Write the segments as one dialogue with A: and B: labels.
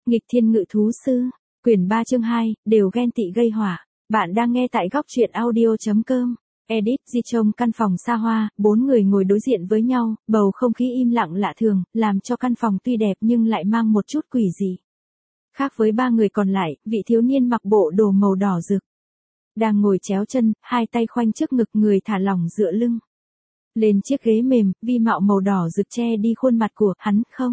A: Nghịch thiên ngự thú sư, quyển 3 chương 2, đều ghen tị gây họa. Bạn đang nghe tại góc truyện audio.com. Edit Di trong căn phòng xa hoa, 4 người ngồi đối diện với nhau, bầu không khí im lặng lạ thường, làm cho căn phòng tuy đẹp nhưng lại mang một chút quỷ dị. Khác với 3 người còn lại, vị thiếu niên mặc bộ đồ màu đỏ rực. Đang ngồi chéo chân, hai tay khoanh trước ngực, người thả lỏng dựa lưng. Lên chiếc ghế mềm, vi mạo màu đỏ rực che đi khuôn mặt của hắn không?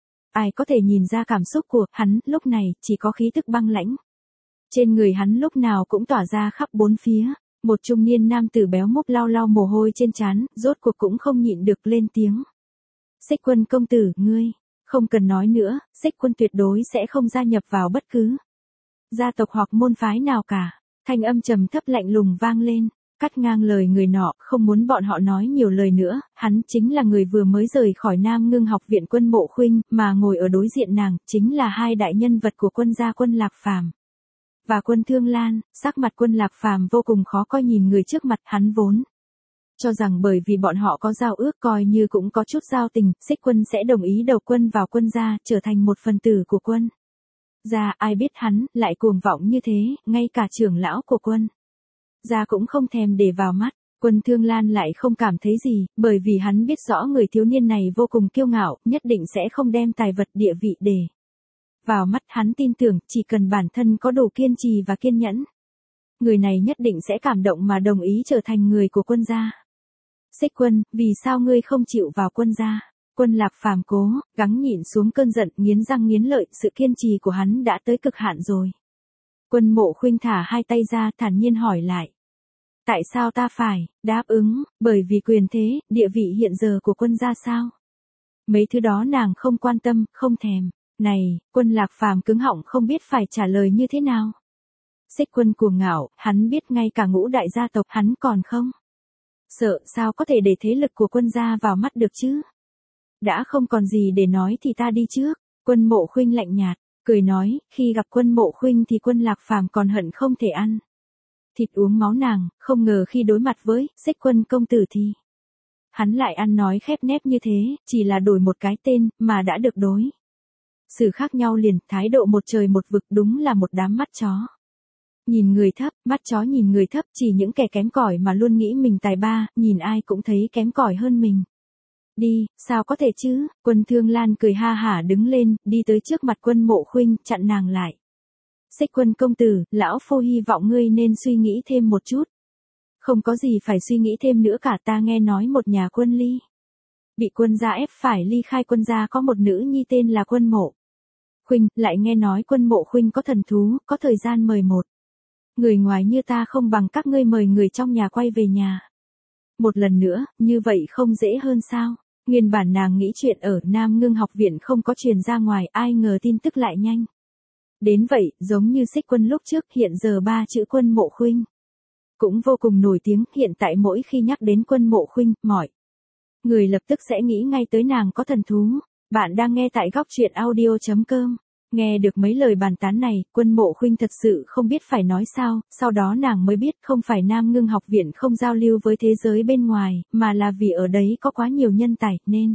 A: Ai có thể nhìn ra cảm xúc của hắn, lúc này, chỉ có khí tức băng lãnh. Trên người hắn lúc nào cũng tỏa ra khắp bốn phía, một trung niên nam tử béo múp lau lau mồ hôi trên trán, rốt cuộc cũng không nhịn được lên tiếng. Xích Quân công tử, ngươi, không cần nói nữa, Xích Quân tuyệt đối sẽ không gia nhập vào bất cứ gia tộc hoặc môn phái nào cả. Thanh âm trầm thấp lạnh lùng vang lên, cắt ngang lời người nọ, không muốn bọn họ nói nhiều lời nữa, hắn chính là người vừa mới rời khỏi Nam Ngưng học viện Quân Mộ Khuynh, mà ngồi ở đối diện nàng, chính là hai đại nhân vật của Quân gia Quân Lạc Phàm và Quân Thương Lan. Sắc mặt Quân Lạc Phàm vô cùng khó coi nhìn người trước mặt, hắn vốn cho rằng bởi vì bọn họ có giao ước, coi như cũng có chút giao tình, Xích Quân sẽ đồng ý đầu quân vào Quân gia, trở thành một phần tử của Quân gia. Ai biết hắn lại cuồng vọng như thế, ngay cả trưởng lão của Quân gia cũng không thèm để vào mắt. Quân Thương Lan lại không cảm thấy gì, bởi vì hắn biết rõ người thiếu niên này vô cùng kiêu ngạo, nhất định sẽ không đem tài vật địa vị để vào mắt. Hắn tin tưởng, chỉ cần bản thân có đủ kiên trì và kiên nhẫn, người này nhất định sẽ cảm động mà đồng ý trở thành người của Quân gia. Xích Quân, vì sao ngươi không chịu vào Quân gia? Quân Lạc Phàm cố gắng nhịn xuống cơn giận, nghiến răng nghiến lợi, sự kiên trì của hắn đã tới cực hạn rồi. Quân Mộ Khuynh thả hai tay ra, thản nhiên hỏi lại. Tại sao ta phải đáp ứng? Bởi vì quyền thế, địa vị hiện giờ của Quân gia sao? Mấy thứ đó nàng không quan tâm, không thèm. Này, Quân Lạc Phàm cứng họng không biết phải trả lời như thế nào. Xích Quân cuồng ngạo, hắn biết ngay cả ngũ đại gia tộc hắn còn không sợ, sao có thể để thế lực của Quân gia vào mắt được chứ? Đã không còn gì để nói thì ta đi trước. Quân Mộ Khuynh lạnh nhạt, cười nói, khi gặp Quân Mộ Khuynh thì Quân Lạc Phàm còn hận không thể ăn thịt uống máu nàng, không ngờ khi đối mặt với Xích Quân công tử thì hắn lại ăn nói khép nép như thế, chỉ là đổi một cái tên mà đã được đối xử khác nhau liền, thái độ một trời một vực, đúng là một đám mắt chó nhìn người thấp. Mắt chó nhìn người thấp, chỉ những kẻ kém cỏi mà luôn nghĩ mình tài ba, nhìn ai cũng thấy kém cỏi hơn mình. Đi, sao có thể chứ? Quân Thương Lan cười ha hả đứng lên, đi tới trước mặt Quân Mộ Khuynh, chặn nàng lại. Xích Quân công tử, lão phu hy vọng ngươi nên suy nghĩ thêm một chút. Không có gì phải suy nghĩ thêm nữa cả, ta nghe nói một nhà Quân Ly bị Quân gia ép phải ly khai Quân gia, có một nữ nhi tên là Quân Mộ Khuynh, lại nghe nói Quân Mộ Khuynh có thần thú, có thời gian mời một người ngoài như ta không bằng các ngươi mời người trong nhà quay về nhà một lần nữa, như vậy không dễ hơn sao? Nguyên bản nàng nghĩ chuyện ở Nam Ngưng học viện không có truyền ra ngoài, ai ngờ tin tức lại nhanh đến vậy. Giống như Xích Quân lúc trước, hiện giờ ba chữ Quân Mộ Khuynh cũng vô cùng nổi tiếng. Hiện tại mỗi khi nhắc đến Quân Mộ Khuynh, mọi người lập tức sẽ nghĩ ngay tới nàng có thần thú. Bạn đang nghe tại góc truyện audio.com. Nghe được mấy lời bàn tán này, Quân Mộ Khuynh thật sự không biết phải nói sao. Sau đó nàng mới biết không phải Nam Ngưng học viện không giao lưu với thế giới bên ngoài, mà là vì ở đấy có quá nhiều nhân tài, nên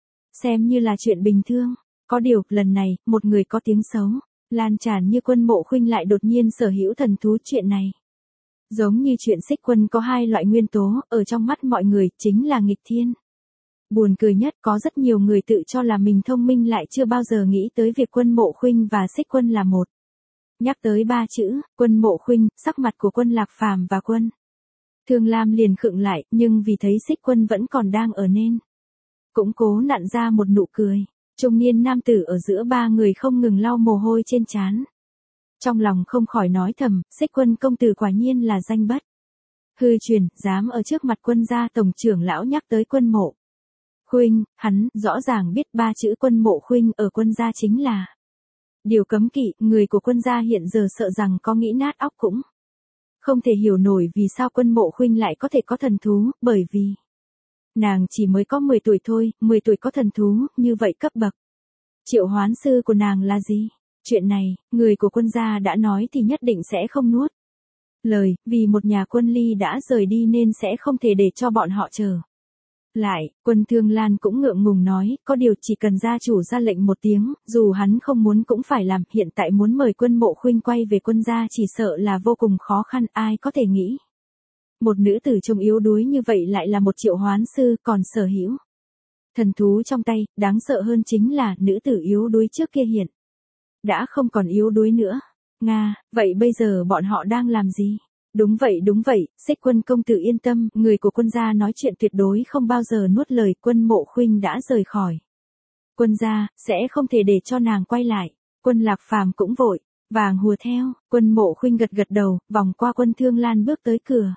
A: xem như là chuyện bình thường. Có điều, lần này, một người có tiếng xấu lan tràn như Quân Mộ Khuynh lại đột nhiên sở hữu thần thú. Chuyện này giống như chuyện Xích Quân có hai loại nguyên tố, ở trong mắt mọi người, chính là nghịch thiên. Buồn cười nhất, có rất nhiều người tự cho là mình thông minh lại chưa bao giờ nghĩ tới việc Quân Mộ Khuynh và Xích Quân là một. Nhắc tới ba chữ Quân Mộ Khuynh, sắc mặt của Quân Lạc Phàm và Quân Thương Lam liền khựng lại, nhưng vì thấy Xích Quân vẫn còn đang ở nên cũng cố nặn ra một nụ cười. Trung niên nam tử ở giữa ba người không ngừng lau mồ hôi trên trán. Trong lòng không khỏi nói thầm, Xích Quân công tử quả nhiên là danh bất hư truyền, dám ở trước mặt Quân gia tổng trưởng lão nhắc tới Quân Mộ Khuynh. Hắn rõ ràng biết ba chữ Quân Mộ Khuynh ở Quân gia chính là điều cấm kỵ. Người của Quân gia hiện giờ sợ rằng có nghĩ nát óc cũng không thể hiểu nổi vì sao Quân Mộ Khuynh lại có thể có thần thú, bởi vì nàng chỉ mới có 10 tuổi thôi, 10 tuổi có thần thú, như vậy cấp bậc triệu hoán sư của nàng là gì? Chuyện này, người của Quân gia đã nói thì nhất định sẽ không nuốt lời, vì một nhà Quân Ly đã rời đi nên sẽ không thể để cho bọn họ chờ Lại, Quân Thương Lan cũng ngượng ngùng nói, có điều chỉ cần gia chủ ra lệnh một tiếng, dù hắn không muốn cũng phải làm, hiện tại muốn mời Quân Mộ Khuynh quay về quân gia chỉ sợ là vô cùng khó khăn, ai có thể nghĩ. Một nữ tử trông yếu đuối như vậy lại là một triệu hoán sư, còn sở hữu thần thú trong tay, đáng sợ hơn chính là nữ tử yếu đuối trước kia hiện đã không còn yếu đuối nữa. Nga, vậy bây giờ bọn họ đang làm gì? Đúng vậy, Xích Quân công tử yên tâm, người của quân gia nói chuyện tuyệt đối không bao giờ nuốt lời, Quân Mộ Khuynh đã rời khỏi quân gia, sẽ không thể để cho nàng quay lại. Quân Lạc Phàm cũng vội vàng hùa theo, Quân Mộ Khuynh gật gật đầu, vòng qua Quân Thương Lan bước tới cửa.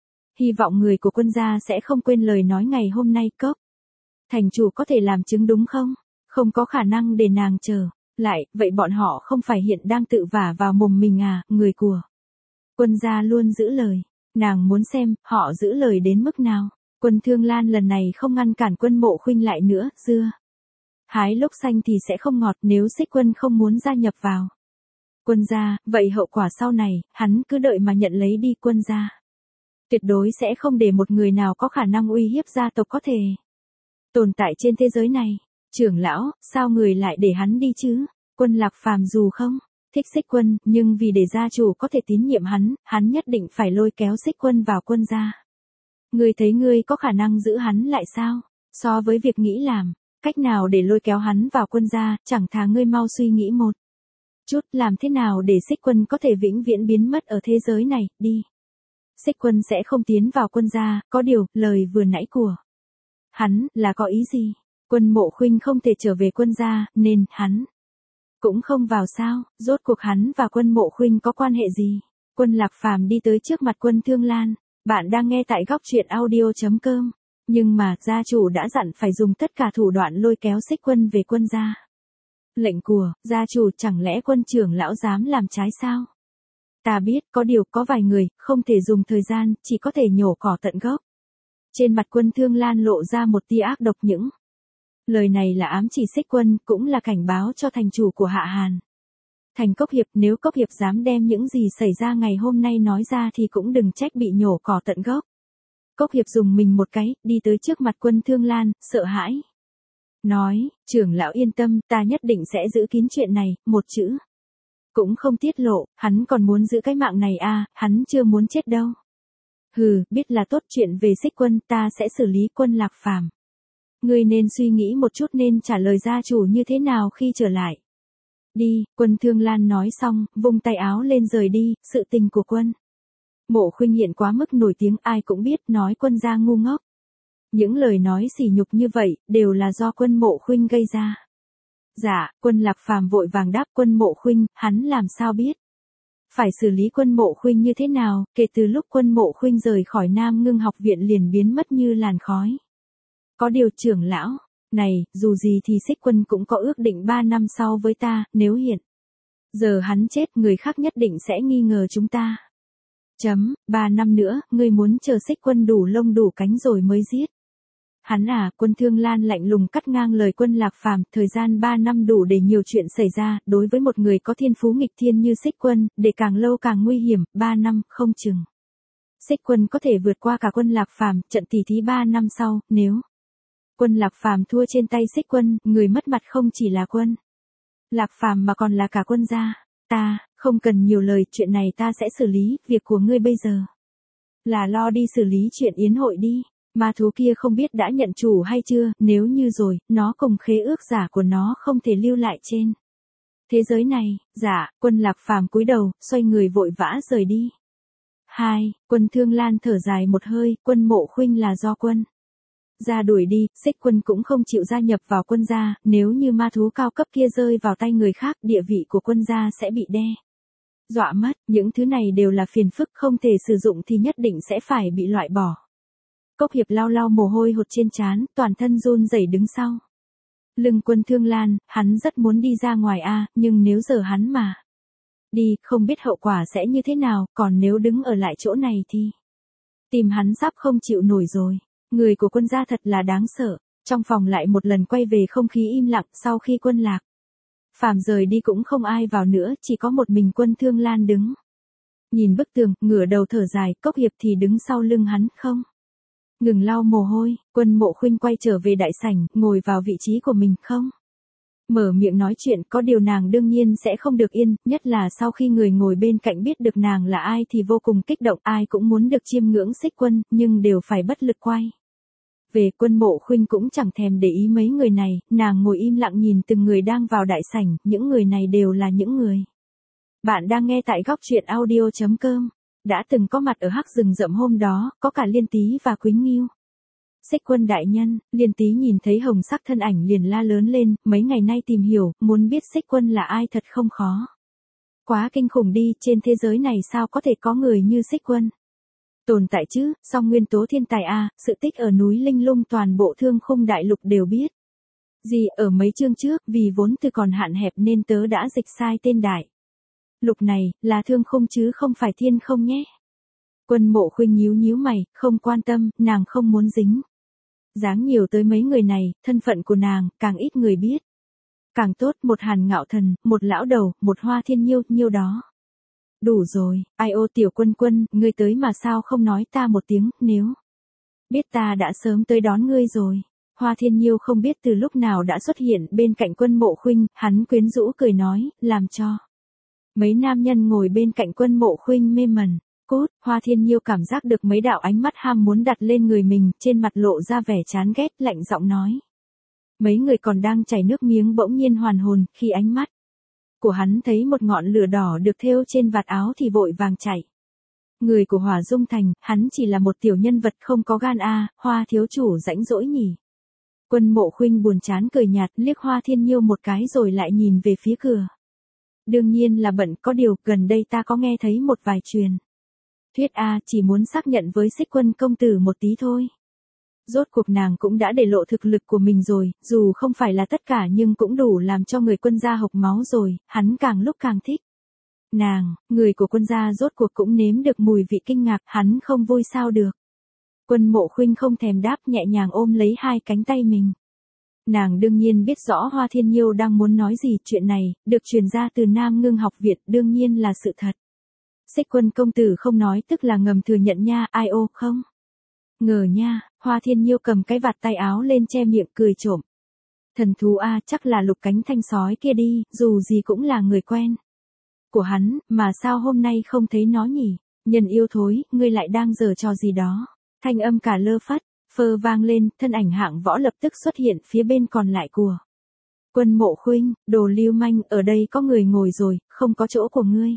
A: Hy vọng người của quân gia sẽ không quên lời nói ngày hôm nay. Cốc thành chủ có thể làm chứng đúng không? Không có khả năng để nàng chờ lại, vậy bọn họ không phải hiện đang tự vả vào mồm mình à, người của quân gia luôn giữ lời. Nàng muốn xem, họ giữ lời đến mức nào. Quân Thương Lan lần này không ngăn cản Quân Mộ Khuynh lại nữa, dưa hái lúc xanh thì sẽ không ngọt, nếu Xích Quân không muốn gia nhập vào quân gia, vậy hậu quả sau này, hắn cứ đợi mà nhận lấy đi. Quân gia tuyệt đối sẽ không để một người nào có khả năng uy hiếp gia tộc có thể tồn tại trên thế giới này. Trưởng lão, sao người lại để hắn đi chứ? Quân Lạc Phàm dù không thích Xích Quân, nhưng vì để gia chủ có thể tín nhiệm hắn nhất định phải lôi kéo Xích Quân vào quân gia. Ngươi thấy ngươi có khả năng giữ hắn lại sao? So với việc nghĩ làm cách nào để lôi kéo hắn vào quân gia, chẳng thà ngươi mau suy nghĩ một chút, làm thế nào để Xích Quân có thể vĩnh viễn biến mất ở thế giới này, đi. Xích Quân sẽ không tiến vào quân gia, có điều, lời vừa nãy của hắn là có ý gì? Quân Mộ Khuynh không thể trở về quân gia, nên hắn cũng không vào sao? Rốt cuộc hắn và Quân Mộ Khuynh có quan hệ gì? Quân Lạc Phàm đi tới trước mặt Quân Thương Lan. Bạn đang nghe tại góc truyện audio.com. Nhưng mà, gia chủ đã dặn phải dùng tất cả thủ đoạn lôi kéo Xích Quân về quân gia. Lệnh của gia chủ, chẳng lẽ Quân trưởng lão dám làm trái sao? Ta biết, có điều có vài người, không thể dùng thời gian, chỉ có thể nhổ cỏ tận gốc. Trên mặt Quân Thương Lan lộ ra một tia ác độc, những lời này là ám chỉ Xích Quân, cũng là cảnh báo cho thành chủ của Hạ Hàn thành Cốc Hiệp, nếu Cốc Hiệp dám đem những gì xảy ra ngày hôm nay nói ra thì cũng đừng trách bị nhổ cỏ tận gốc. Cốc Hiệp dùng mình một cái, đi tới trước mặt Quân Thương Lan, sợ hãi nói, trưởng lão yên tâm, ta nhất định sẽ giữ kín chuyện này, một chữ cũng không tiết lộ. Hắn còn muốn giữ cái mạng này à, hắn chưa muốn chết đâu. Hừ, biết là tốt, chuyện về Xích Quân ta sẽ xử lý. Quân Lạc Phàm, ngươi nên suy nghĩ một chút nên trả lời gia chủ như thế nào khi trở lại. Đi, Quân Thương Lan nói xong, vung tay áo lên rời đi. Sự tình của Quân Mộ Khuynh hiện quá mức nổi tiếng, ai cũng biết, nói quân gia ngu ngốc. Những lời nói sỉ nhục như vậy, đều là do Quân Mộ Khuynh gây ra. Dạ, Quân Lạc Phàm vội vàng đáp. Quân Mộ Khuynh, hắn làm sao biết phải xử lý Quân Mộ Khuynh như thế nào? Kể từ lúc Quân Mộ Khuynh rời khỏi Nam Ngưng học viện liền biến mất như làn khói. Có điều trưởng lão, này, dù gì thì Xích Quân cũng có ước định 3 năm sau với ta, nếu hiện giờ hắn chết, người khác nhất định sẽ nghi ngờ chúng ta. 3 năm nữa, ngươi muốn chờ Xích Quân đủ lông đủ cánh rồi mới giết hắn à? Quân Thương Lan lạnh lùng cắt ngang lời Quân Lạc Phàm, thời gian 3 năm đủ để nhiều chuyện xảy ra, đối với một người có thiên phú nghịch thiên như Xích Quân, để càng lâu càng nguy hiểm, 3 năm, không chừng Xích Quân có thể vượt qua cả Quân Lạc Phàm. Trận tỉ thí 3 năm sau, nếu Quân Lạc Phàm thua trên tay Xích Quân, người mất mặt không chỉ là Quân Lạc Phàm mà còn là cả quân gia. Ta, không cần nhiều lời, chuyện này ta sẽ xử lý, việc của ngươi bây giờ là lo đi xử lý chuyện yến hội đi. Ma thú kia không biết đã nhận chủ hay chưa, nếu như rồi, nó cùng khế ước giả của nó không thể lưu lại trên thế giới này. Dạ, Quân Lạc Phàm cúi đầu, xoay người vội vã rời đi. Quân Thương Lan thở dài một hơi, Quân Mộ Khuynh là do quân gia đuổi đi, Xích Quân cũng không chịu gia nhập vào quân gia, nếu như ma thú cao cấp kia rơi vào tay người khác, địa vị của quân gia sẽ bị đe dọa mất, những thứ này đều là phiền phức, không thể sử dụng thì nhất định sẽ phải bị loại bỏ. Cốc Hiệp lau lau mồ hôi hột trên trán, toàn thân run rẩy đứng sau lưng Quân Thương Lan. Hắn rất muốn đi ra ngoài a, nhưng nếu giờ hắn mà đi, không biết hậu quả sẽ như thế nào, còn nếu đứng ở lại chỗ này thì tim hắn sắp không chịu nổi rồi. Người của quân gia thật là đáng sợ. Trong phòng lại một lần quay về không khí im lặng, sau khi Quân Lạc Phàm rời đi cũng không ai vào nữa, chỉ có một mình Quân Thương Lan đứng nhìn bức tường, ngửa đầu thở dài. Cốc Hiệp thì đứng sau lưng hắn, không Ngừng lau mồ hôi, Quân Mộ Khuynh quay trở về đại sảnh, ngồi vào vị trí của mình không. Mở miệng nói chuyện, có điều nàng đương nhiên sẽ không được yên, nhất là sau khi người ngồi bên cạnh biết được nàng là ai thì vô cùng kích động, ai cũng muốn được chiêm ngưỡng Xích Quân, nhưng đều phải bất lực quay. Về Quân Mộ Khuynh cũng chẳng thèm để ý mấy người này, nàng ngồi im lặng nhìn từng người đang vào đại sảnh, những người này đều là những người. Bạn đang nghe tại góc truyện audio.com. Đã từng có mặt ở Hắc Rừng Rậm hôm đó, có cả Liên Tý và Quýnh Nghiêu. Xích Quân đại nhân, Liên Tý nhìn thấy hồng sắc thân ảnh liền la lớn lên, mấy ngày nay tìm hiểu, muốn biết Xích Quân là ai thật không khó. Quá kinh khủng đi, trên thế giới này sao có thể có người như Xích Quân. Tồn tại chứ, song nguyên tố thiên tài a, sự tích ở núi Linh Lung toàn bộ Thương Khung đại lục đều biết. Gì, ở mấy chương trước, vì vốn từ còn hạn hẹp nên tớ đã dịch sai tên đại lục này, là Thương Khung chứ không phải Thiên Không nhé. Quân Mộ Khuynh nhíu nhíu mày, không quan tâm, nàng không muốn dính dáng nhiều tới mấy người này, thân phận của nàng, càng ít người biết. Càng tốt, một Hàn Ngạo Thần, một lão đầu, một Hoa Thiên Nhiêu, nhiêu đó. Đủ rồi, ai ô Tiểu Quân Quân, ngươi tới mà sao không nói ta một tiếng, nếu biết ta đã sớm tới đón ngươi rồi. Hoa Thiên Nhiêu không biết từ lúc nào đã xuất hiện bên cạnh Quân Mộ Khuynh, hắn quyến rũ cười nói, làm cho mấy nam nhân ngồi bên cạnh Quân Mộ Khuynh mê mẩn. Cốt, Hoa Thiên Nhiêu cảm giác được mấy đạo ánh mắt ham muốn đặt lên người mình, trên mặt lộ ra vẻ chán ghét, lạnh giọng nói. Mấy người còn đang chảy nước miếng bỗng nhiên hoàn hồn, khi ánh mắt của hắn thấy một ngọn lửa đỏ được thêu trên vạt áo thì vội vàng chạy. Người của Hỏa Dung Thành, hắn chỉ là một tiểu nhân vật không có gan a, Hoa thiếu chủ rãnh rỗi nhỉ. Quân Mộ Khuynh buồn chán cười nhạt, liếc Hoa Thiên Nhiêu một cái rồi lại nhìn về phía cửa. Đương nhiên là bận, có điều, gần đây ta có nghe thấy một vài truyền thuyết a, chỉ muốn xác nhận với Xích Quân công tử một tí thôi. Rốt cuộc nàng cũng đã để lộ thực lực của mình rồi, dù không phải là tất cả nhưng cũng đủ làm cho người Quân gia hộc máu rồi, hắn càng lúc càng thích. Nàng, người của Quân gia rốt cuộc cũng nếm được mùi vị kinh ngạc, hắn không vui sao được. Quân Mộ Khuynh không thèm đáp, nhẹ nhàng ôm lấy hai cánh tay mình. Nàng đương nhiên biết rõ Hoa Thiên Nhiêu đang muốn nói gì, chuyện này, được truyền ra từ Nam Ngưng Học Viện, đương nhiên là sự thật. Xích Quân công tử không nói tức là ngầm thừa nhận nha, ai ô, không? Ngờ nha, Hoa Thiên Nhiêu cầm cái vạt tay áo lên che miệng cười trộm. Thần thú a, chắc là Lục Cánh Thanh sói kia đi, dù gì cũng là người quen của hắn, mà sao hôm nay không thấy nó nhỉ? Nhân yêu thối, ngươi lại đang giở trò gì đó. Thanh âm cả lơ phất, phơ vang lên, thân ảnh Hạng Võ lập tức xuất hiện phía bên còn lại của Quân Mộ Khuynh, đồ lưu manh, ở đây có người ngồi rồi, không có chỗ của ngươi.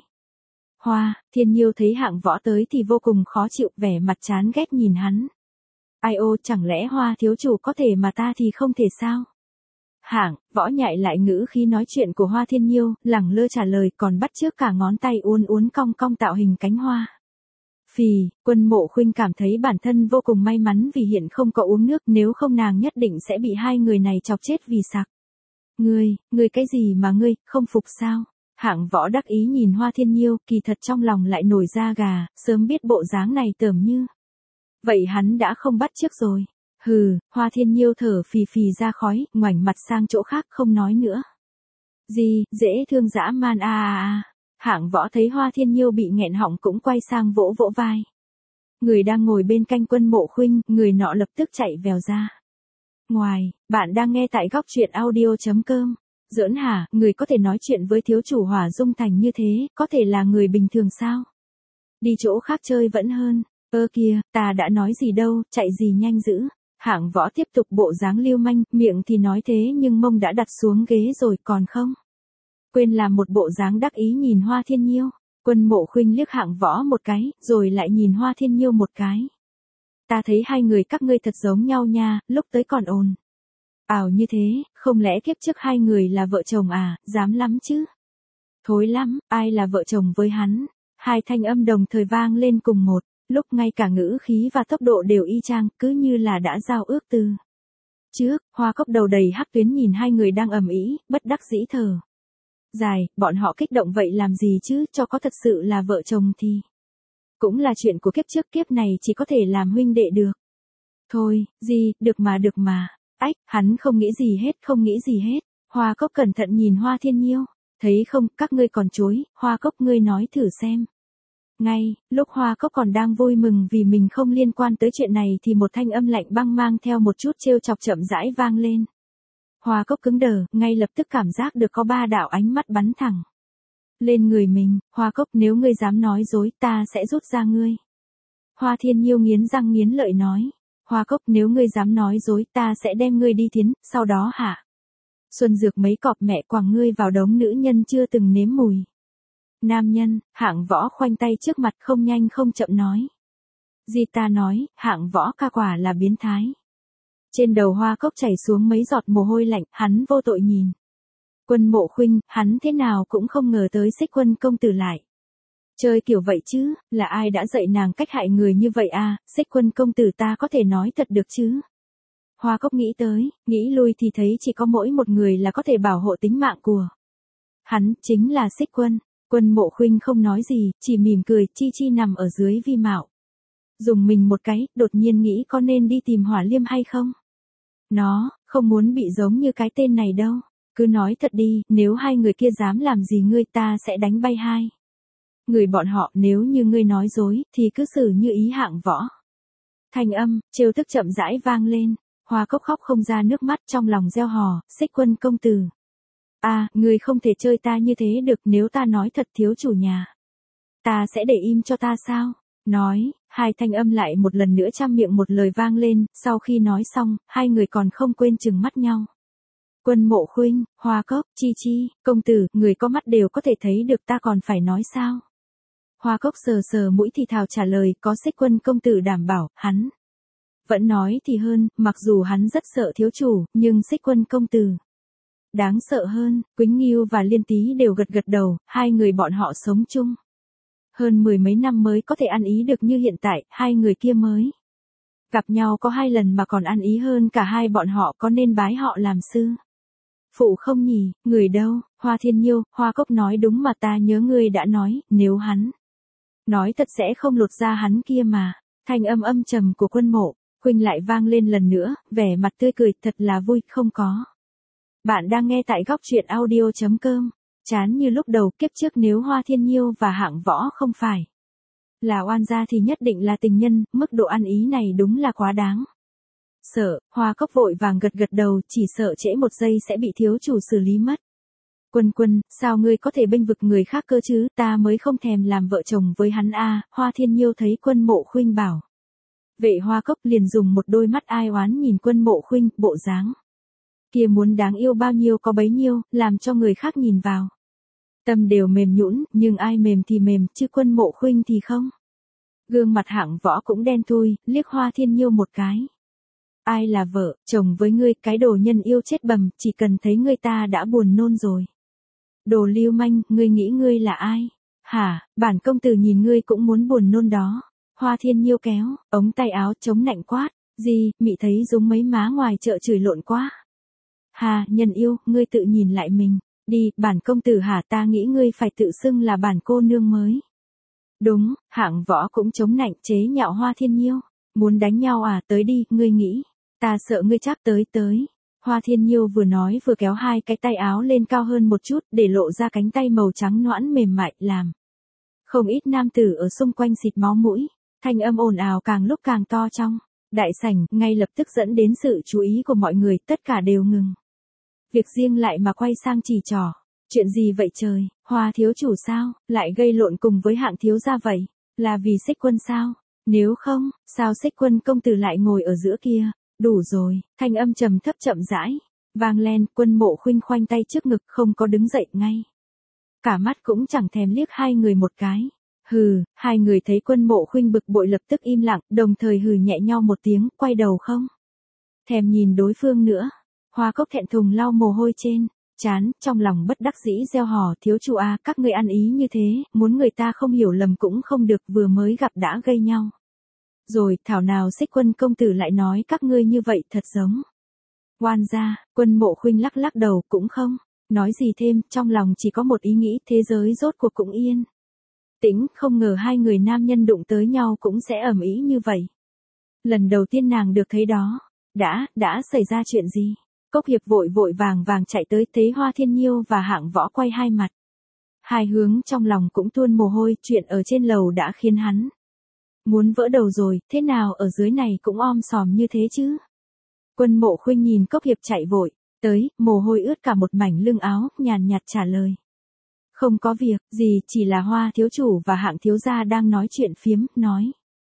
A: Hoa Thiên Nhiêu thấy Hạng Võ tới thì vô cùng khó chịu, vẻ mặt chán ghét nhìn hắn. Ai ô, chẳng lẽ Hoa thiếu chủ có thể mà ta thì không thể sao? Hạng Võ nhại lại ngữ khi nói chuyện của Hoa Thiên Nhiêu, lẳng lơ trả lời, còn bắt chước cả ngón tay uốn uốn cong cong tạo hình cánh hoa. Phì, Quân Mộ Khuynh cảm thấy bản thân vô cùng may mắn vì hiện không có uống nước, nếu không nàng nhất định sẽ bị hai người này chọc chết vì sặc. Ngươi cái gì mà ngươi, không phục sao? Hạng Võ đắc ý nhìn Hoa Thiên Nhiêu, kỳ thật trong lòng lại nổi da gà, sớm biết bộ dáng này tởm như vậy hắn đã không bắt chước rồi. Hừ, Hoa Thiên Nhiêu thở phì phì ra khói, ngoảnh mặt sang chỗ khác không nói nữa. Gì, dễ thương dã man a. Hạng Võ thấy Hoa Thiên Nhiêu bị nghẹn họng cũng quay sang vỗ vỗ vai người đang ngồi bên cạnh Quân Mộ Khuynh, người nọ lập tức chạy vèo ra ngoài. Bạn đang nghe tại góc truyện audio.com. Giỡn hả, người có thể nói chuyện với thiếu chủ Hỏa Dung Thành như thế, có thể là người bình thường sao? Đi chỗ khác chơi vẫn hơn. Ơ kìa, ta đã nói gì đâu, chạy gì nhanh dữ. Hạng Võ tiếp tục bộ dáng lưu manh, miệng thì nói thế nhưng mông đã đặt xuống ghế rồi còn không quên làm một bộ dáng đắc ý nhìn Hoa Thiên Nhiêu. Quân Mộ Khuynh liếc Hạng Võ một cái, rồi lại nhìn Hoa Thiên Nhiêu một cái. Ta thấy hai người các ngươi thật giống nhau nha, lúc tới còn ồn ào như thế, không lẽ kiếp trước hai người là vợ chồng à, dám lắm chứ. Thối lắm, ai là vợ chồng với hắn? Hai thanh âm đồng thời vang lên cùng một lúc, ngay cả ngữ khí và tốc độ đều y chang, cứ như là đã giao ước từ trước. Hoa Cốc đầu đầy hắc tuyến nhìn hai người đang ầm ĩ, bất đắc dĩ thở dài, bọn họ kích động vậy làm gì chứ, cho có thật sự là vợ chồng thì cũng là chuyện của kiếp trước, kiếp này chỉ có thể làm huynh đệ được. Thôi, gì, được mà. Ách, hắn không nghĩ gì hết. Hoa Cốc cẩn thận nhìn Hoa Thiên Nhiêu, thấy không, các ngươi còn chối, Hoa Cốc ngươi nói thử xem. Ngay, lúc Hoa Cốc còn đang vui mừng vì mình không liên quan tới chuyện này thì một thanh âm lạnh băng mang theo một chút trêu chọc chậm rãi vang lên. Hoa Cốc cứng đờ, ngay lập tức cảm giác được có 3 đạo ánh mắt bắn thẳng lên người mình. Hoa Cốc, nếu ngươi dám nói dối ta sẽ rút ra ngươi. Hoa Thiên Nhiêu nghiến răng nghiến lợi nói. Hoa Cốc, nếu ngươi dám nói dối ta sẽ đem ngươi đi thiến, sau đó hạ Xuân Dược mấy cọp mẹ quàng ngươi vào đống nữ nhân chưa từng nếm mùi. Nam nhân, Hạng Võ khoanh tay trước mặt không nhanh không chậm nói. Gì ta nói, Hạng Võ ca quả là biến thái. Trên đầu Hoa Cốc chảy xuống mấy giọt mồ hôi lạnh, hắn vô tội nhìn. Quân Mộ Khuynh, hắn thế nào cũng không ngờ tới Xích Quân công tử lại chơi kiểu vậy chứ, là ai đã dạy nàng cách hại người như vậy à, Xích Quân công tử ta có thể nói thật được chứ. Hoa Cốc nghĩ tới, nghĩ lui thì thấy chỉ có mỗi một người là có thể bảo hộ tính mạng của hắn, chính là Xích Quân. Quân Mộ Khuynh không nói gì, chỉ mỉm cười, chi chi nằm ở dưới vi mạo. Dùng mình một cái, đột nhiên nghĩ có nên đi tìm Hỏa Liêm hay không? Nó, không muốn bị giống như cái tên này đâu. Cứ nói thật đi, nếu hai người kia dám làm gì ngươi ta sẽ đánh bay hai người bọn họ, nếu như ngươi nói dối, thì cứ xử như ý Hạng Võ. Thanh âm, trêu thức chậm rãi vang lên. Hoa Cốc khóc không ra nước mắt, trong lòng reo hò, Xích Quân công tử. À, ngươi không thể chơi ta như thế được, nếu ta nói thật thiếu chủ nhà. Ta sẽ để im cho ta sao? Nói, hai thanh âm lại một lần nữa trăm miệng một lời vang lên, sau khi nói xong, hai người còn không quên chừng mắt nhau. Quân Mộ Khuynh, Hoa Cốc, chi chi, công tử, người có mắt đều có thể thấy được ta còn phải nói sao? Hoa Cốc sờ sờ mũi thì thào trả lời, có Xích Quân công tử đảm bảo, hắn vẫn nói thì hơn, mặc dù hắn rất sợ thiếu chủ, nhưng Xích Quân công tử đáng sợ hơn. Quýnh Nghiêu và Liên Tý đều gật gật đầu, hai người bọn họ sống chung hơn 10 mấy năm mới có thể ăn ý được như hiện tại, hai người kia mới gặp nhau có 2 lần mà còn ăn ý hơn cả hai bọn họ, có nên bái họ làm sư phụ không nhỉ? Người đâu? Hoa Thiên Nhiêu, Hoa Cốc nói đúng mà, ta nhớ ngươi đã nói, nếu hắn nói thật sẽ không lột ra hắn kia mà. Thanh âm âm trầm của Quân Mộ Khuynh lại vang lên lần nữa, vẻ mặt tươi cười, thật là vui, không có. Bạn đang nghe tại góc truyện audio.com. Chán như lúc đầu, kiếp trước nếu Hoa Thiên Nhiêu và Hạng Võ không phải là oan gia thì nhất định là tình nhân, mức độ ăn ý này đúng là quá đáng sợ. Hoa Cốc vội vàng gật gật đầu, chỉ sợ trễ một giây sẽ bị thiếu chủ xử lý mất. Quân Quân, sao ngươi có thể bênh vực người khác cơ chứ, ta mới không thèm làm vợ chồng với hắn a. Hoa Thiên Nhiêu thấy Quân Mộ Khuynh bảo vệ Hoa Cốc liền dùng một đôi mắt ai oán nhìn Quân Mộ Khuynh, bộ dáng kia muốn đáng yêu bao nhiêu có bấy nhiêu, làm cho người khác nhìn vào tâm đều mềm nhũn, nhưng ai mềm thì mềm, chứ Quân Mộ Khuynh thì không. Gương mặt Hạng Võ cũng đen thui, liếc Hoa Thiên Nhiêu một cái. Ai là vợ, chồng với ngươi, cái đồ nhân yêu chết bầm, chỉ cần thấy ngươi ta đã buồn nôn rồi. Đồ lưu manh, ngươi nghĩ ngươi là ai? Hả, bản công tử nhìn ngươi cũng muốn buồn nôn đó. Hoa Thiên Nhiêu kéo ống tay áo chống nạnh quát. Gì, mị thấy giống mấy má ngoài chợ chửi lộn quá. Hà, nhân yêu, ngươi tự nhìn lại mình. Đi, bản công tử hả, ta nghĩ ngươi phải tự xưng là bản cô nương mới. Đúng, Hạng Võ cũng chống nạnh chế nhạo Hoa Thiên Nhiêu. Muốn đánh nhau à, tới đi, ngươi nghĩ. Ta sợ ngươi chắc tới. Hoa Thiên Nhiêu vừa nói vừa kéo hai cái tay áo lên cao hơn một chút, để lộ ra cánh tay màu trắng nõn mềm mại, làm không ít nam tử ở xung quanh xịt máu mũi. Thanh âm ồn ào càng lúc càng to trong đại sảnh, ngay lập tức dẫn đến sự chú ý của mọi người, tất cả đều ngừng việc riêng lại mà quay sang chỉ trỏ. Chuyện gì vậy trời, Hoa thiếu chủ sao, lại gây lộn cùng với Hạng thiếu gia vậy? Là vì Xích Quân sao? Nếu không, sao Xích Quân công tử lại ngồi ở giữa kia? Đủ rồi, thanh âm trầm thấp chậm rãi vang lên. Quân Mộ Khuynh khoanh tay trước ngực, không có đứng dậy ngay. Cả mắt cũng chẳng thèm liếc hai người một cái. Hừ, hai người thấy Quân Mộ Khuynh bực bội lập tức im lặng, đồng thời hừ nhẹ nhau một tiếng, quay đầu không thèm nhìn đối phương nữa. Hoa Cốc thẹn thùng lau mồ hôi trên trán, trong lòng bất đắc dĩ reo hò, thiếu chủ a, các ngươi ăn ý như thế, muốn người ta không hiểu lầm cũng không được, vừa mới gặp đã gây nhau. Rồi, thảo nào Xích Quân công tử lại nói các ngươi như vậy, thật giống oan gia. Quân Mộ Khuynh lắc lắc đầu, cũng không nói gì thêm, trong lòng chỉ có một ý nghĩ, thế giới rốt cuộc cũng yên tĩnh, không ngờ hai người nam nhân đụng tới nhau cũng sẽ ầm ĩ như vậy. Lần đầu tiên nàng được thấy đó. Đã xảy ra chuyện gì? Cốc Hiệp vội vàng chạy tới, thấy Hoa Thiên Nhiêu và Hạng Võ quay hai mặt Hai hướng trong lòng cũng tuôn mồ hôi, chuyện ở trên lầu đã khiến hắn muốn vỡ đầu rồi, thế nào ở dưới này cũng om sòm như thế chứ. Quân Mộ Khuynh nhìn Cốc Hiệp chạy vội tới, mồ hôi ướt cả một mảnh lưng áo, nhàn nhạt trả lời. Không có việc gì, chỉ là Hoa thiếu chủ và Hạng thiếu gia đang nói chuyện phiếm, nói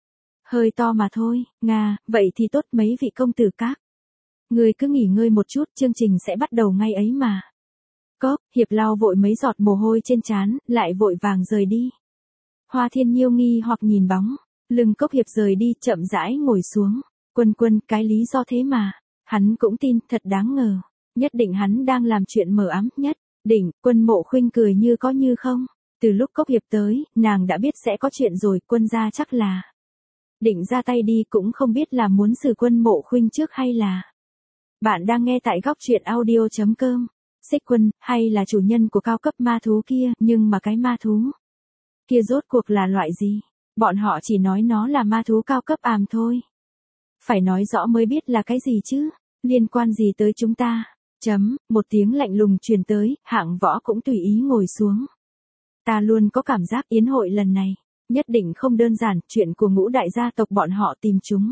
A: hơi to mà thôi. Nga, vậy thì tốt, mấy vị công tử các người cứ nghỉ ngơi một chút, chương trình sẽ bắt đầu ngay ấy mà. Cốc Hiệp lau vội mấy giọt mồ hôi trên trán, lại vội vàng rời đi. Hoa Thiên Nhiêu nghi hoặc nhìn bóng lưng Cốc Hiệp rời đi, chậm rãi ngồi xuống. Quân, cái lý do thế mà hắn cũng tin, thật đáng ngờ. Nhất định hắn đang làm chuyện mờ ám, nhất định. Quân Mộ Khuynh cười như có như không. Từ lúc Cốc Hiệp tới, nàng đã biết sẽ có chuyện rồi, quân gia chắc là định ra tay đi, cũng không biết là muốn xử Quân Mộ Khuynh trước hay là. Bạn đang nghe tại góc truyện audio.com. Xích Quân, hay là chủ nhân của cao cấp ma thú kia, nhưng mà cái ma thú kia rốt cuộc là loại gì? Bọn họ chỉ nói nó là ma thú cao cấp thôi. Phải nói rõ mới biết là cái gì chứ, liên quan gì tới chúng ta? Một tiếng lạnh lùng truyền tới, Hạng Võ cũng tùy ý ngồi xuống. Ta luôn có cảm giác yến hội lần này nhất định không đơn giản, chuyện của Ngũ đại gia tộc bọn họ tìm chúng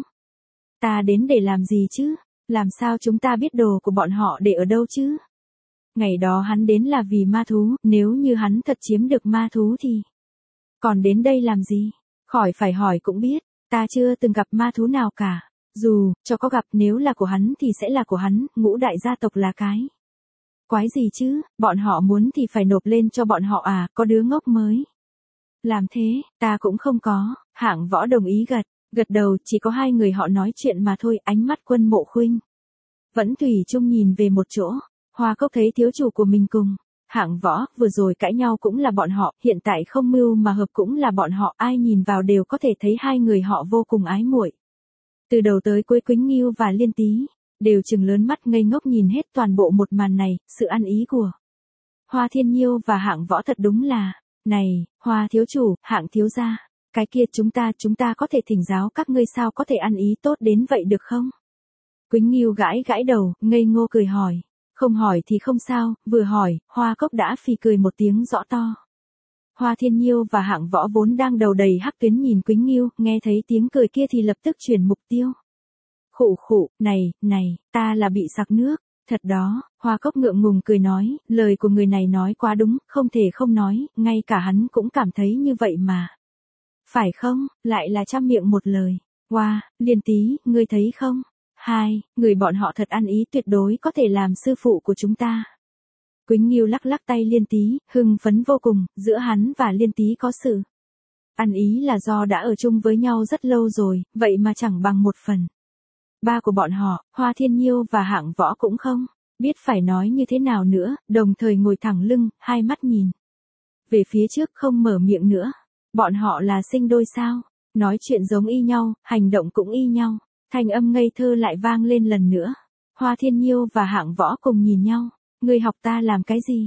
A: ta đến để làm gì chứ? Làm sao chúng ta biết đồ của bọn họ để ở đâu chứ? Ngày đó hắn đến là vì ma thú, nếu như hắn thật chiếm được ma thú thì còn đến đây làm gì? Khỏi phải hỏi cũng biết, ta chưa từng gặp ma thú nào cả. Dù cho có gặp, nếu là của hắn thì sẽ là của hắn. Ngũ đại gia tộc là cái quái gì chứ? Bọn họ muốn thì phải nộp lên cho bọn họ à? Có đứa ngốc mới làm thế. Ta cũng không có. Hạng Võ đồng ý gật đầu. Chỉ có hai người họ nói chuyện mà thôi. Ánh mắt Quân Mộ Khuynh vẫn thủy chung nhìn về một chỗ. Hoa Cốc thấy thiếu chủ của mình cùng Hạng Võ vừa rồi cãi nhau cũng là bọn họ, hiện tại không mưu mà hợp cũng là bọn họ, ai nhìn vào đều có thể thấy hai người họ vô cùng ái muội. Từ đầu tới cuối Quýnh Ngưu và Liên Tý đều trừng lớn mắt ngây ngốc nhìn hết toàn bộ một màn này, sự ăn ý của Hoa Thiên Nhiêu và Hạng Võ thật đúng là, này, Hoa thiếu chủ, Hạng thiếu gia, cái kia chúng ta có thể thỉnh giáo các ngươi sao có thể ăn ý tốt đến vậy được không? Quýnh Ngưu gãi đầu, ngây ngô cười hỏi. Không hỏi thì không sao, vừa hỏi, Hoa Cốc đã phì cười một tiếng rõ to. Hoa Thiên Nhiêu và Hạng Võ vốn đang đầu đầy hắc tuyến nhìn Quýnh Ngưu, nghe thấy tiếng cười kia thì lập tức chuyển mục tiêu. Khụ, này, ta là bị sặc nước, thật đó. Hoa Cốc ngượng ngùng cười nói, lời của người này nói quá đúng, không thể không nói, ngay cả hắn cũng cảm thấy như vậy mà. Phải không, lại là trăm miệng một lời. Hoa, Liên Tý, ngươi thấy không? Hai, người bọn họ thật ăn ý, tuyệt đối có thể làm sư phụ của chúng ta. Quýnh Ngưu lắc tay Liên Tý, hưng phấn vô cùng, giữa hắn và Liên Tý có sự ăn ý là do đã ở chung với nhau rất lâu rồi, vậy mà chẳng bằng 1/3 của bọn họ. Hoa Thiên Nhiêu và Hạng Võ cũng không biết phải nói như thế nào nữa, đồng thời ngồi thẳng lưng, hai mắt nhìn về phía trước không mở miệng nữa. Bọn họ là sinh đôi sao? Nói chuyện giống y nhau, hành động cũng y nhau. Thanh âm ngây thơ lại vang lên lần nữa. Hoa Thiên Nhiêu và Hạng Võ cùng nhìn nhau. Ngươi học ta làm cái gì?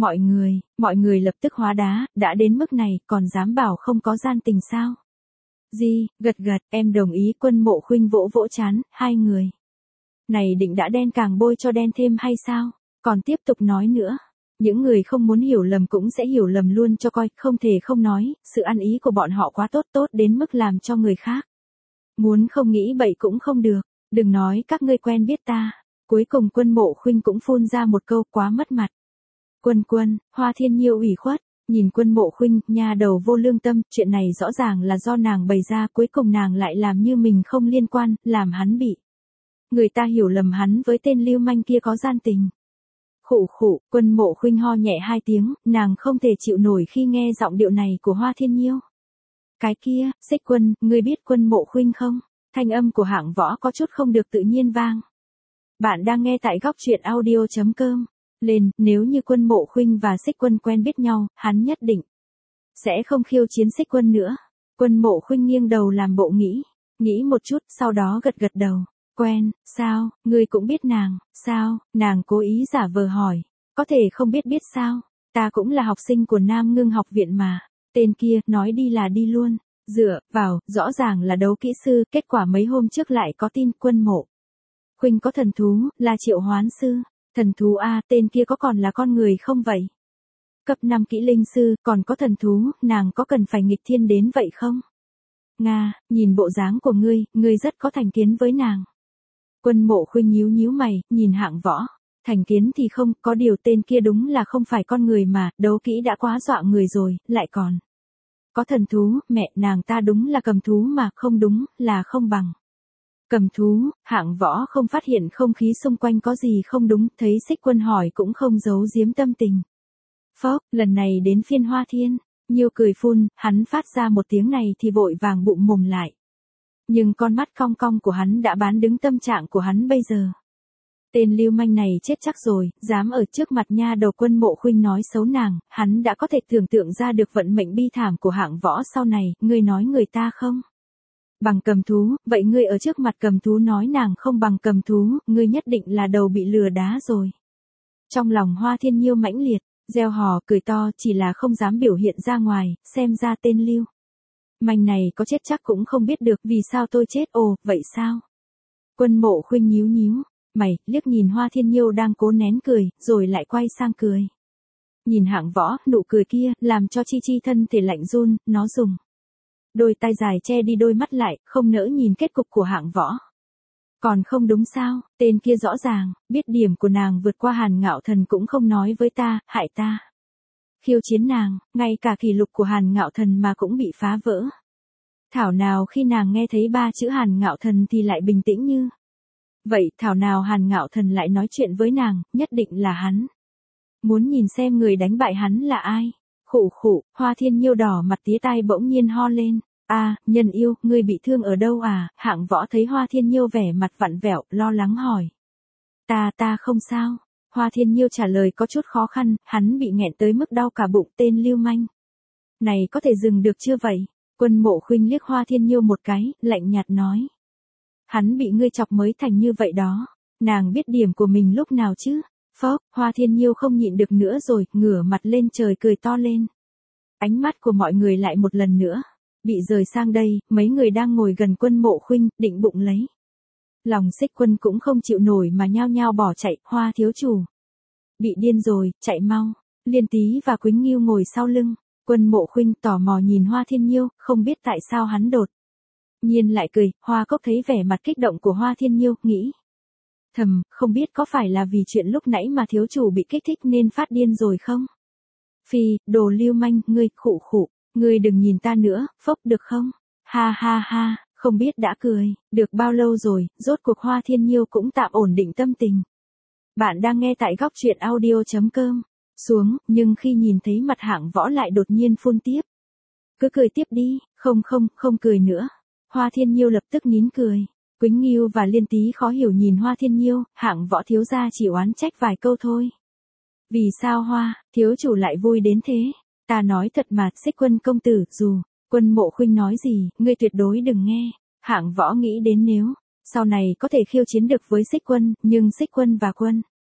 A: Mọi người lập tức hóa đá, đã đến mức này, còn dám bảo không có gian tình sao? Gì, gật, em đồng ý. Quân Mộ Khuynh vỗ trán, hai người này định đã đen càng bôi cho đen thêm hay sao? Còn tiếp tục nói nữa. Những người không muốn hiểu lầm cũng sẽ hiểu lầm luôn cho coi, không thể không nói, sự ăn ý của bọn họ quá tốt đến mức làm cho người khác muốn không nghĩ bậy cũng không được. Đừng nói các ngươi quen biết ta. Cuối cùng Quân Mộ Khuynh cũng phun ra một câu quá mất mặt. Quân, Hoa Thiên Nhiêu ủy khuất, nhìn Quân Mộ Khuynh, nhà đầu vô lương tâm, chuyện này rõ ràng là do nàng bày ra, cuối cùng nàng lại làm như mình không liên quan, làm hắn bị người ta hiểu lầm hắn với tên lưu manh kia có gian tình. Khụ, Quân Mộ Khuynh ho nhẹ hai tiếng, nàng không thể chịu nổi khi nghe giọng điệu này của Hoa Thiên Nhiêu. Cái kia, Xích Quân, ngươi biết Quân Mộ Khuynh không? Thanh âm của Hạng Võ có chút không được tự nhiên vang. Bạn đang nghe tại góc truyện audio.com. Nếu như Quân Mộ Khuynh và Xích Quân quen biết nhau, hắn nhất định sẽ không khiêu chiến Xích Quân nữa. Quân Mộ Khuynh nghiêng đầu làm bộ nghĩ một chút, sau đó gật đầu. Quen, sao, ngươi cũng biết nàng, sao? Nàng cố ý giả vờ hỏi. Có thể không biết sao? Ta cũng là học sinh của Nam Ngưng học viện mà. Tên kia, nói đi là đi luôn. Dựa vào, rõ ràng là đấu kỹ sư, kết quả mấy hôm trước lại có tin Quân Mộ Khuynh có thần thú, là triệu hoán sư. Thần thú a, tên kia có còn là con người không vậy? Cấp 5 kỹ linh sư, còn có thần thú, nàng có cần phải nghịch thiên đến vậy không? Nga, nhìn bộ dáng của ngươi rất có thành kiến với nàng. Quân Mộ Khuynh nhíu nhíu mày, nhìn Hạng Võ. Thành kiến thì không, có điều tên kia đúng là không phải con người mà, đấu kỹ đã quá dọa người rồi, lại còn. Có thần thú, mẹ nàng ta đúng là cầm thú mà, không đúng, là không bằng. Cầm thú, Hạng Võ không phát hiện không khí xung quanh có gì không đúng, thấy Xích Quân hỏi cũng không giấu giếm tâm tình. Phốc, lần này đến phiên Hoa Thiên, Nhiêu cười phun, hắn phát ra một tiếng này thì vội vàng bụng mồm lại. Nhưng con mắt cong cong của hắn đã bán đứng tâm trạng của hắn bây giờ. Tên lưu manh này chết chắc rồi, dám ở trước mặt nha đầu Quân Mộ Khuynh nói xấu nàng, hắn đã có thể tưởng tượng ra được vận mệnh bi thảm của Hạng Võ sau này, ngươi nói người ta không? Bằng cầm thú, vậy ngươi ở trước mặt cầm thú nói nàng không bằng cầm thú, ngươi nhất định là đầu bị lừa đá rồi. Trong lòng Hoa Thiên Nhiêu mãnh liệt, reo hò cười to chỉ là không dám biểu hiện ra ngoài, xem ra tên lưu manh này có chết chắc cũng không biết được vì sao tôi chết, ồ, vậy sao? Quân Mộ Khuynh nhíu nhíu mày, liếc nhìn Hoa Thiên Nhiêu đang cố nén cười, rồi lại quay sang cười. Nhìn Hạng Võ, nụ cười kia, làm cho Chi Chi thân thể lạnh run, nó dùng đôi tay dài che đi đôi mắt lại, không nỡ nhìn kết cục của Hạng Võ. Còn không đúng sao, tên kia rõ ràng, biết điểm của nàng vượt qua Hàn Ngạo Thần cũng không nói với ta, hại ta. Khiêu chiến nàng, ngay cả kỷ lục của Hàn Ngạo Thần mà cũng bị phá vỡ. Thảo nào khi nàng nghe thấy 3 chữ Hàn Ngạo Thần thì lại bình tĩnh như. Vậy thảo nào Hàn Ngạo Thần lại nói chuyện với nàng, nhất định là hắn. Muốn nhìn xem người đánh bại hắn là ai. Khụ khụ, Hoa Thiên Nhiêu đỏ mặt tía tai bỗng nhiên ho lên. À, nhân yêu, ngươi bị thương ở đâu à? Hạng Võ thấy Hoa Thiên Nhiêu vẻ mặt vặn vẹo, lo lắng hỏi. Ta không sao. Hoa Thiên Nhiêu trả lời có chút khó khăn, hắn bị nghẹn tới mức đau cả bụng, tên lưu manh. Này có thể dừng được chưa vậy? Quân Mộ Khuynh liếc Hoa Thiên Nhiêu một cái, lạnh nhạt nói. Hắn bị ngươi chọc mới thành như vậy đó. Nàng biết điểm của mình lúc nào chứ? Phốc, Hoa Thiên Nhiêu không nhịn được nữa rồi, ngửa mặt lên trời cười to lên. Ánh mắt của mọi người lại một lần nữa bị rời sang đây, mấy người đang ngồi gần Quân Mộ Khuynh, định bụng lấy. Lòng Xích Quân cũng không chịu nổi mà nhao nhao bỏ chạy, Hoa thiếu chủ. Bị điên rồi, chạy mau. Liên Tý và Quýnh Nghiêu ngồi sau lưng. Quân Mộ Khuynh tò mò nhìn Hoa Thiên Nhiêu, không biết tại sao hắn đột nhiên lại cười. Hoa Cốc thấy vẻ mặt kích động của Hoa Thiên Nhiêu, nghĩ thầm, không biết có phải là vì chuyện lúc nãy mà thiếu chủ bị kích thích nên phát điên rồi không? Phi, đồ lưu manh, ngươi, khụ khụ, ngươi đừng nhìn ta nữa, phốc được không? Ha ha ha, không biết đã cười, được bao lâu rồi, rốt cuộc Hoa Thiên Nhiêu cũng tạm ổn định tâm tình. Bạn đang nghe tại góc truyện audio.com. Xuống, nhưng khi nhìn thấy mặt Hạng Võ lại đột nhiên phun tiếp. Cứ cười tiếp đi, không cười nữa. Hoa Thiên Nhiêu lập tức nín cười. Quýnh Nghiêu và Liên Tý khó hiểu nhìn Hoa Thiên Nhiêu, Hạng Võ thiếu gia chỉ oán trách vài câu thôi. Vì sao Hoa, thiếu chủ lại vui đến thế? Ta nói thật mà, Xích Quân công tử, dù Quân Mộ Khuynh nói gì, ngươi tuyệt đối đừng nghe. Hạng Võ nghĩ đến nếu sau này có thể khiêu chiến được với Xích Quân, nhưng Xích Quân và Quân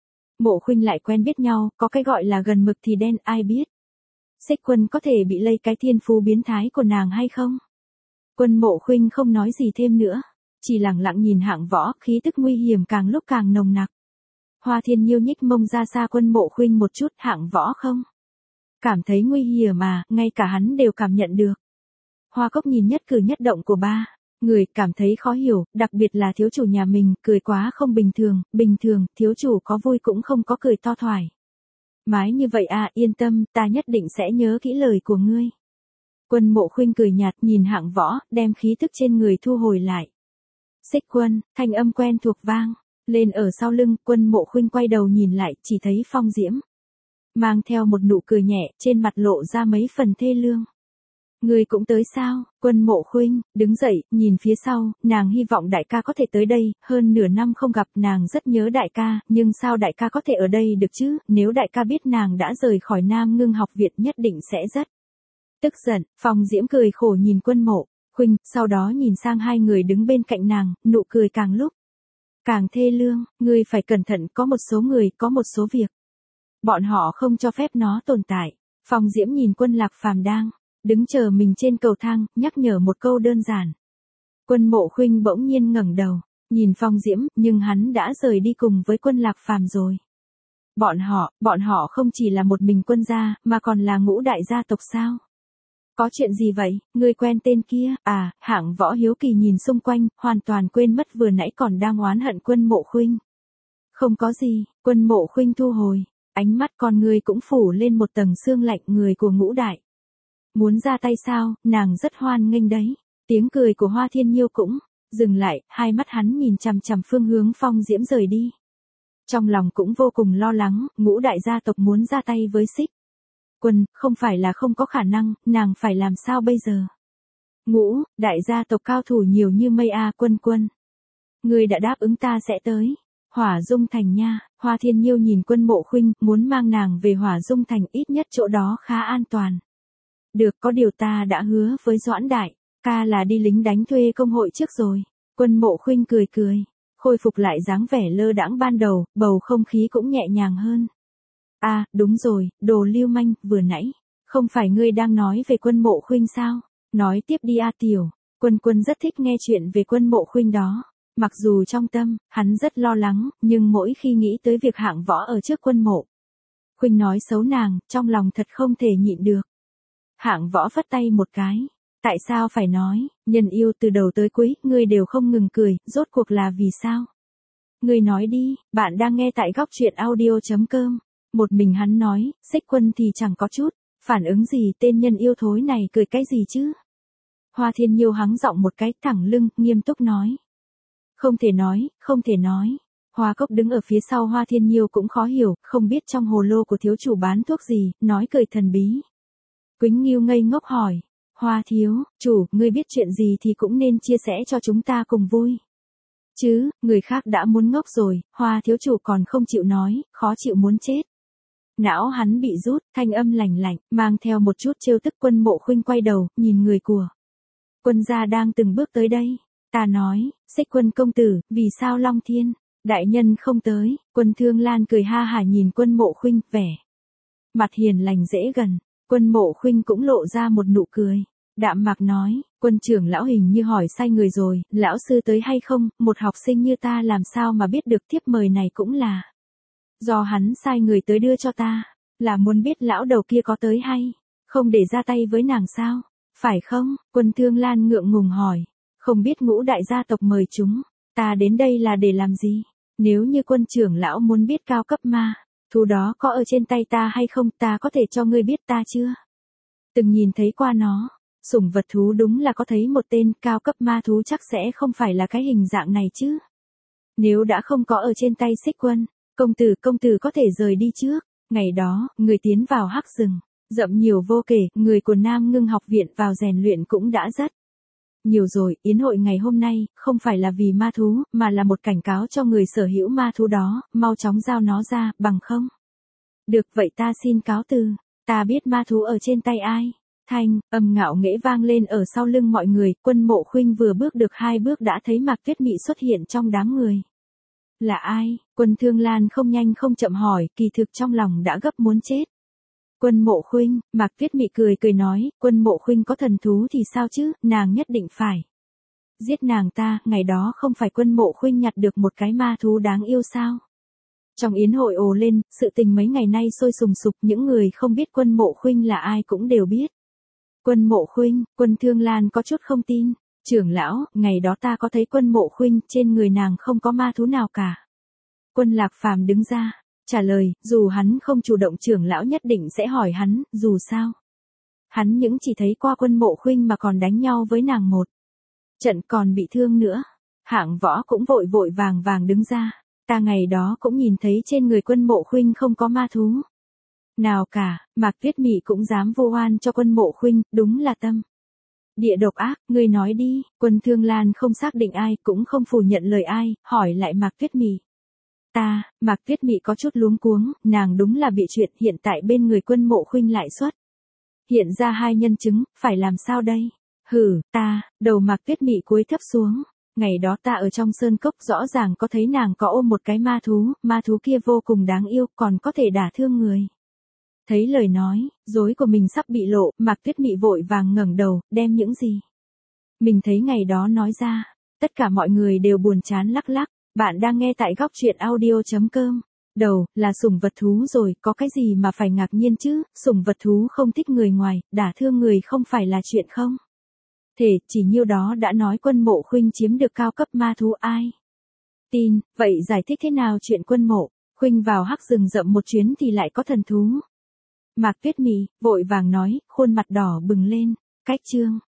A: Mộ Khuynh lại quen biết nhau, có cái gọi là gần mực thì đen, ai biết. Xích Quân có thể bị lây cái thiên phú biến thái của nàng hay không? Quân Mộ Khuynh không nói gì thêm nữa, chỉ lặng lặng nhìn Hạng Võ, khí tức nguy hiểm càng lúc càng nồng nặc. Hoa Thiên Nhiêu nhích mông ra xa Quân Mộ Khuynh một chút, Hạng Võ không cảm thấy nguy hiểm mà, ngay cả hắn đều cảm nhận được. Hoa Cốc nhìn nhất cử nhất động của ba người, cảm thấy khó hiểu, đặc biệt là thiếu chủ nhà mình, cười quá không bình thường, thiếu chủ có vui cũng không có cười to thoải mái như vậy à, yên tâm, ta nhất định sẽ nhớ kỹ lời của ngươi. Quân Mộ Khuynh cười nhạt nhìn Hạng Võ, đem khí tức trên người thu hồi lại. Xích Quân, thanh âm quen thuộc vang lên ở sau lưng. Quân Mộ Khuynh quay đầu nhìn lại, chỉ thấy Phong Diễm mang theo một nụ cười nhẹ, trên mặt lộ ra mấy phần thê lương. Ngươi cũng tới sao? Quân Mộ Khuynh đứng dậy, nhìn phía sau, nàng hy vọng đại ca có thể tới đây, hơn nửa năm không gặp, nàng rất nhớ đại ca, nhưng sao đại ca có thể ở đây được chứ? Nếu đại ca biết nàng đã rời khỏi Nam Ngưng học viện nhất định sẽ rất tức giận. Phong Diễm cười khổ nhìn Quân Mộ Khuynh, sau đó nhìn sang hai người đứng bên cạnh nàng, nụ cười càng lúc càng thê lương. Ngươi phải cẩn thận, có một số người, có một số việc bọn họ không cho phép nó tồn tại. Phong Diễm nhìn Quân Lạc Phàm đang đứng chờ mình trên cầu thang, nhắc nhở một câu đơn giản. Quân Mộ Khuynh bỗng nhiên ngẩng đầu, nhìn Phong Diễm, nhưng hắn đã rời đi cùng với Quân Lạc Phàm rồi. Bọn họ không chỉ là một mình quân gia, mà còn là ngũ đại gia tộc sao? Có chuyện gì vậy, ngươi quen tên kia? À, Hạng Võ hiếu kỳ nhìn xung quanh, hoàn toàn quên mất vừa nãy còn đang oán hận Quân Mộ Khuynh. Không có gì, Quân Mộ Khuynh thu hồi, ánh mắt con người cũng phủ lên một tầng sương lạnh, người của ngũ đại. Muốn ra tay sao, nàng rất hoan nghênh đấy. Tiếng cười của Hoa Thiên Nhiêu cũng dừng lại, hai mắt hắn nhìn chằm chằm phương hướng Phong Diễm rời đi. Trong lòng cũng vô cùng lo lắng, ngũ đại gia tộc muốn ra tay với Xích Quân, không phải là không có khả năng, nàng phải làm sao bây giờ? Ngũ đại gia tộc cao thủ nhiều như mây a. Quân. Ngươi đã đáp ứng ta sẽ tới Hỏa Dung Thành nha. Hoa Thiên Nhiêu nhìn Quân Mộ Khuynh, muốn mang nàng về Hỏa Dung Thành, ít nhất chỗ đó khá an toàn. Được, có điều ta đã hứa với Doãn đại ca là đi lính đánh thuê công hội trước rồi. Quân Mộ Khuynh cười, khôi phục lại dáng vẻ lơ đãng ban đầu, bầu không khí cũng nhẹ nhàng hơn. À, đúng rồi, đồ lưu manh, vừa nãy, không phải ngươi đang nói về Quân Mộ Khuynh sao? Nói tiếp đi a Tiểu. Quân rất thích nghe chuyện về Quân Mộ Khuynh đó. Mặc dù trong tâm, hắn rất lo lắng, nhưng mỗi khi nghĩ tới việc Hạng Võ ở trước Quân Mộ Khuynh nói xấu nàng, trong lòng thật không thể nhịn được. Hạng Võ phất tay một cái. Tại sao phải nói, nhân yêu từ đầu tới cuối, ngươi đều không ngừng cười, rốt cuộc là vì sao? Ngươi nói đi, bạn đang nghe tại góc truyện audio.com. Một mình hắn nói, Xích Quân thì chẳng có chút phản ứng gì, tên nhân yêu thối này cười cái gì chứ? Hoa Thiên Nhiêu hắng giọng một cái, thẳng lưng, nghiêm túc nói. Không thể nói. Hoa Cốc đứng ở phía sau Hoa Thiên Nhiêu cũng khó hiểu, không biết trong hồ lô của thiếu chủ bán thuốc gì, nói cười thần bí. Quýnh Nghiêu ngây ngốc hỏi. Hoa thiếu chủ, ngươi biết chuyện gì thì cũng nên chia sẻ cho chúng ta cùng vui. Chứ, người khác đã muốn ngốc rồi, Hoa thiếu chủ còn không chịu nói, khó chịu muốn chết. Não hắn bị rút, thanh âm lạnh lạnh, mang theo một chút trêu tức. Quân Mộ Khuynh quay đầu, nhìn người của Quân gia đang từng bước tới đây. Ta nói, Xích Quân công tử, vì sao Long Thiên đại nhân không tới? Quân Thương Lan cười ha hả nhìn Quân Mộ Khuynh, vẻ mặt hiền lành dễ gần. Quân Mộ Khuynh cũng lộ ra một nụ cười, đạm mạc nói, Quân trưởng lão hình như hỏi sai người rồi, lão sư tới hay không? Một học sinh như ta làm sao mà biết được, thiếp mời này cũng là do hắn sai người tới đưa cho ta, là muốn biết lão đầu kia có tới hay không để ra tay với nàng sao? Phải không? Quân Thương Lan ngượng ngùng hỏi, không biết ngũ đại gia tộc mời chúng ta đến đây là để làm gì? Nếu như Quân trưởng lão muốn biết cao cấp ma thú đó có ở trên tay ta hay không, ta có thể cho ngươi biết, ta chưa từng nhìn thấy qua nó. Sủng vật thú đúng là có thấy một tên, cao cấp ma thú chắc sẽ không phải là cái hình dạng này chứ. Nếu đã không có ở trên tay Xích Quân, công tử có thể rời đi trước. Ngày đó, người tiến vào hắc rừng rậm nhiều vô kể, người của Nam Ngưng học viện vào rèn luyện cũng đã rất nhiều rồi. Yến hội ngày hôm nay, không phải là vì ma thú, mà là một cảnh cáo cho người sở hữu ma thú đó, mau chóng giao nó ra, bằng không. Được, vậy ta xin cáo từ, ta biết ma thú ở trên tay ai. Thanh âm ngạo nghễ vang lên ở sau lưng mọi người. Quân Mộ Khuynh vừa bước được 2 bước đã thấy Mạc Tuyết Mị xuất hiện trong đám người. Là ai? Quân Thương Lan không nhanh không chậm hỏi, kỳ thực trong lòng đã gấp muốn chết. Quân Mộ Khuynh, Mạc Tuyết Mị cười nói, Quân Mộ Khuynh có thần thú thì sao chứ, nàng nhất định phải giết nàng ta. Ngày đó không phải Quân Mộ Khuynh nhặt được một cái ma thú đáng yêu sao? Trong yến hội ồ lên, sự tình mấy ngày nay sôi sùng sục, những người không biết Quân Mộ Khuynh là ai cũng đều biết. Quân Mộ Khuynh, Quân Thương Lan có chút không tin. Trưởng lão, ngày đó ta có thấy Quân Mộ Khuynh, trên người nàng không có ma thú nào cả. Quân Lạc Phàm đứng ra trả lời, dù hắn không chủ động trưởng lão nhất định sẽ hỏi hắn, dù sao hắn những chỉ thấy qua Quân Mộ Khuynh mà còn đánh nhau với nàng một trận còn bị thương nữa. Hạng Võ cũng vội vàng đứng ra, ta ngày đó cũng nhìn thấy trên người Quân Mộ Khuynh không có ma thú nào cả. Mạc Tuyết Mị cũng dám vu oan cho Quân Mộ Khuynh, đúng là tâm địa độc ác. Ngươi nói đi. Quân Thương Lan không xác định ai, cũng không phủ nhận lời ai, hỏi lại Mạc Tuyết Mị. Mạc Tuyết Mị có chút luống cuống, nàng đúng là bị chuyện, hiện tại bên người Quân Mộ Khuynh lại xuất hiện ra 2 nhân chứng, phải làm sao đây? Đầu Mạc Tuyết Mị cúi thấp xuống. Ngày đó ta ở trong sơn cốc rõ ràng có thấy nàng có ôm một cái ma thú kia vô cùng đáng yêu, còn có thể đả thương người. Thấy lời nói dối của mình sắp bị lộ, Mạc Tuyết Mị vội vàng ngẩng đầu, đem những gì mình thấy ngày đó nói ra. Tất cả mọi người đều buồn chán lắc lắc. Bạn đang nghe tại góc truyện audio.com. Đầu, là sủng vật thú rồi, có cái gì mà phải ngạc nhiên chứ, sủng vật thú không thích người ngoài, đả thương người không phải là chuyện không. Thể, chỉ nhiêu đó đã nói Quân Mộ Khuynh chiếm được cao cấp ma thú ai. Tin, vậy giải thích thế nào chuyện Quân Mộ Khuynh vào hắc rừng rậm một chuyến thì lại có thần thú. Mạc Tuyết Mị, vội vàng nói, khuôn mặt đỏ bừng lên, cách chương.